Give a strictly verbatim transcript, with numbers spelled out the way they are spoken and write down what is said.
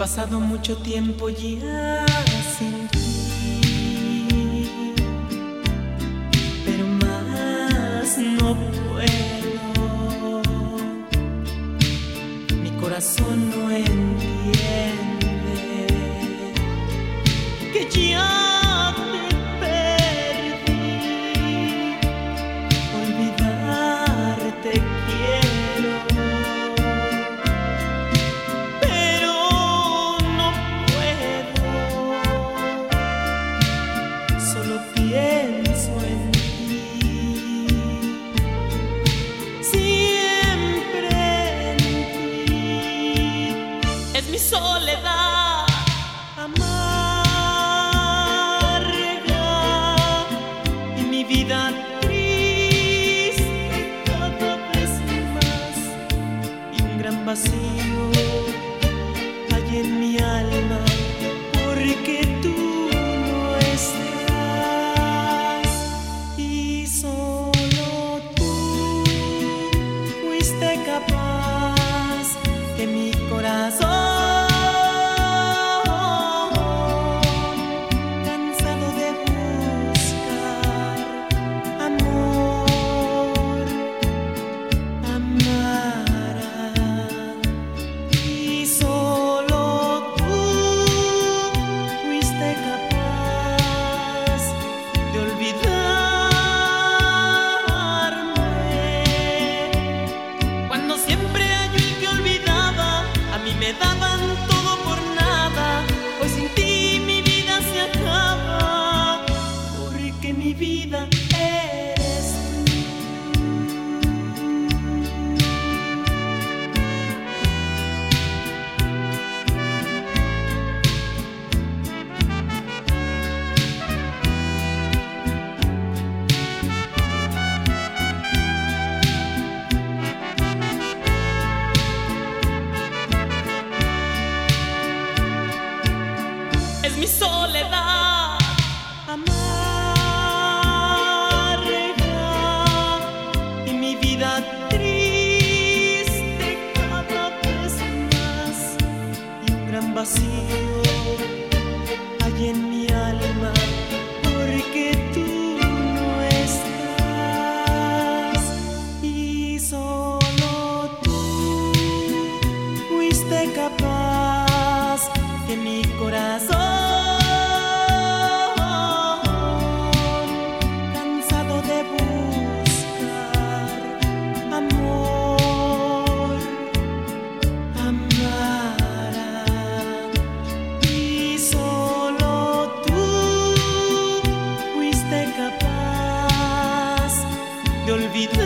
pasado mucho tiempo ya sin ti, pero más no puedo. Mi corazón no entiende que ya te perdí. Olvidarte quiero, pero no puedo. Solo pienso en ti, siempre en ti. Es mi soledad amarga y mi vida triste cada vez más, y un gran vacío hay en mi alma porque tú no estás, y solo tú fuiste capaz que mi corazón, cansado de buscar amor, amara. Y solo tú fuiste capaz de olvidarme. Cuando siempre hay el que olvidaba, a mí me daban todo por nada. Hoy sin ti mi vida se acaba, porque mi vida eres tú. Es mi soledad amarga y mi vida triste cada vez más, y un gran vacío hay en mi alma porque tú no estás, y solo tú fuiste capaz que mi corazón, cansado de buscar amor, amara. Y solo tú fuiste capaz de olvidar